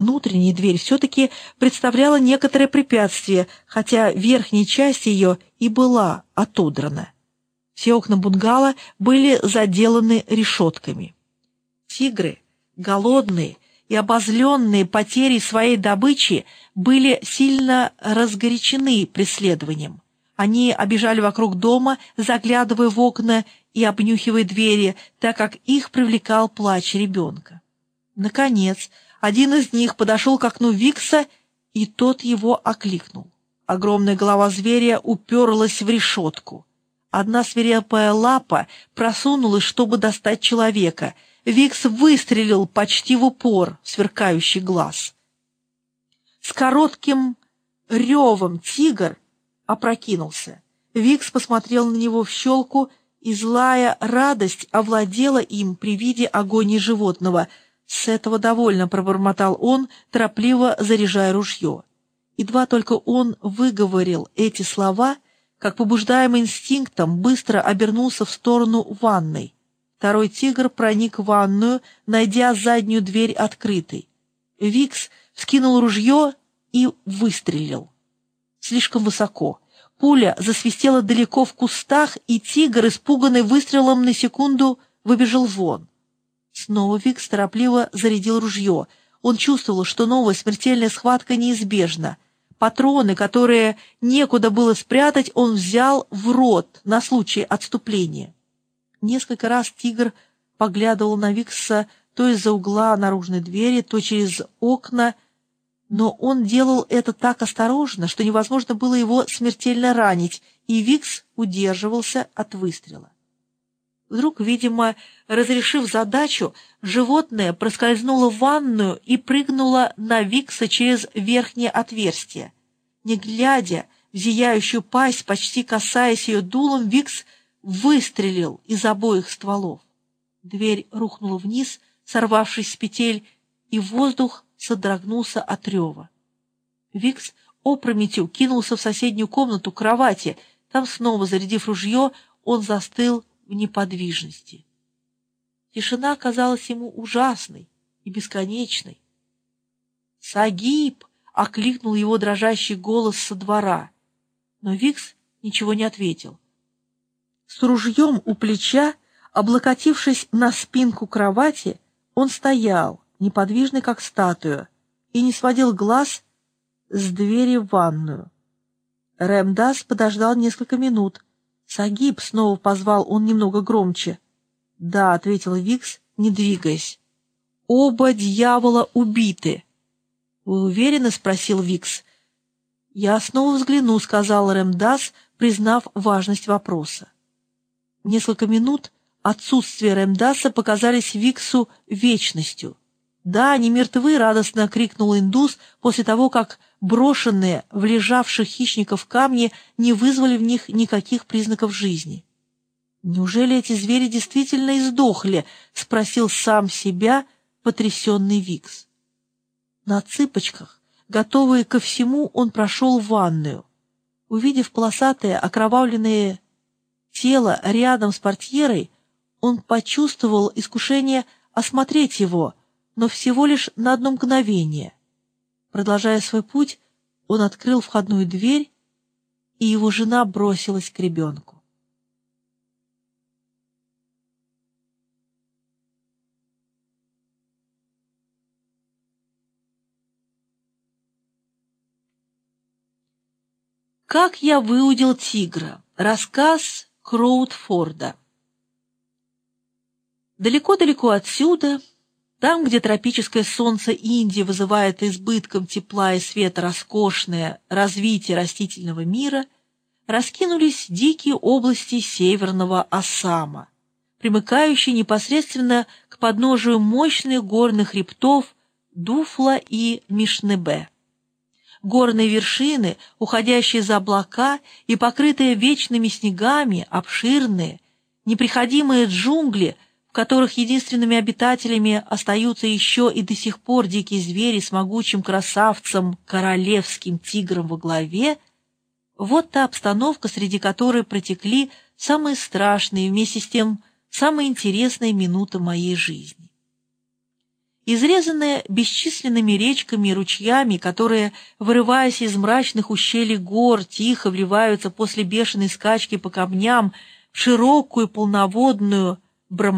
внутренняя дверь все-таки представляла некоторое препятствие, хотя верхняя часть ее и была отодрана. Все окна бунгало были заделаны решетками. Тигры, голодные и обозленные потерей своей добычи, были сильно разгорячены преследованием. Они обежали вокруг дома, заглядывая в окна и обнюхивая двери, так как их привлекал плач ребенка. Наконец, один из них подошел к окну Викса, и тот его окликнул. Огромная голова зверя уперлась в решетку. Одна свирепая лапа просунулась, чтобы достать человека. Викс выстрелил почти в упор в сверкающий глаз. С коротким ревом тигр опрокинулся. Викс посмотрел на него в щелку, и злая радость овладела им при виде агонии животного. «С этого довольно», — пробормотал он, торопливо заряжая ружье. Едва только он выговорил эти слова, как, побуждаемый инстинктом, быстро обернулся в сторону ванной. Второй тигр проник в ванную, найдя заднюю дверь открытой. Викс вскинул ружье и выстрелил. Слишком высоко. Пуля засвистела далеко в кустах, и тигр, испуганный выстрелом, на секунду выбежал вон. Снова Викс торопливо зарядил ружье. Он чувствовал, что новая смертельная схватка неизбежна. Патроны, которые некуда было спрятать, он взял в рот на случай отступления. Несколько раз тигр поглядывал на Викса то из-за угла наружной двери, то через окна, но он делал это так осторожно, что невозможно было его смертельно ранить, и Викс удерживался от выстрела. Вдруг, видимо, разрешив задачу, животное проскользнуло в ванную и прыгнуло на Викса через верхнее отверстие. Не глядя в зияющую пасть, почти касаясь ее дулом, Викс выстрелил из обоих стволов. Дверь рухнула вниз, сорвавшись с петель, и воздух содрогнулся от рева. Викс опрометью кинулся в соседнюю комнату к кровати. Там, снова зарядив ружье, он застыл в неподвижности. Тишина казалась ему ужасной и бесконечной. «Сагиб!» — окликнул его дрожащий голос со двора. Но Викс ничего не ответил. С ружьем у плеча, облокотившись на спинку кровати, он стоял, неподвижный как статуя, и не сводил глаз с двери в ванную. Рэм-Дасс подождал несколько минут. «Сагиб!» — снова позвал он немного громче. «Да», — ответил Викс, не двигаясь. «Оба дьявола убиты». «Вы уверены?» — спросил Викс. «Я снова взгляну», — сказал Рэм-Дасс, признав важность вопроса. Несколько минут отсутствия Рэм-Дасса показались Виксу вечностью. «Да, они мертвы!» — радостно крикнул индус после того, как брошенные в лежавших хищников камни не вызвали в них никаких признаков жизни. «Неужели эти звери действительно издохли?» — спросил сам себя потрясенный Викс. На цыпочках, готовый ко всему, он прошел в ванную. Увидев полосатое окровавленное тело рядом с портьерой, он почувствовал искушение осмотреть его, но всего лишь на одно мгновение. Продолжая свой путь, он открыл входную дверь, и его жена бросилась к ребенку. Как я выудил тигра. Рассказ Кроутфорда. Далеко-далеко отсюда, там, где тропическое солнце Индии вызывает избытком тепла и света роскошное развитие растительного мира, раскинулись дикие области северного Ассама, примыкающие непосредственно к подножию мощных горных хребтов Дуфла и Мишнебе. Горные вершины, уходящие за облака и покрытые вечными снегами, обширные, неприходимые джунгли, в которых единственными обитателями остаются еще и до сих пор дикие звери с могучим красавцем королевским тигром во главе, вот та обстановка, среди которой протекли самые страшные и вместе с тем самые интересные минуты моей жизни. изрезанная бесчисленными речками и ручьями, которые, вырываясь из мрачных ущелий гор, тихо вливаются после бешеной скачки по камням в широкую полноводную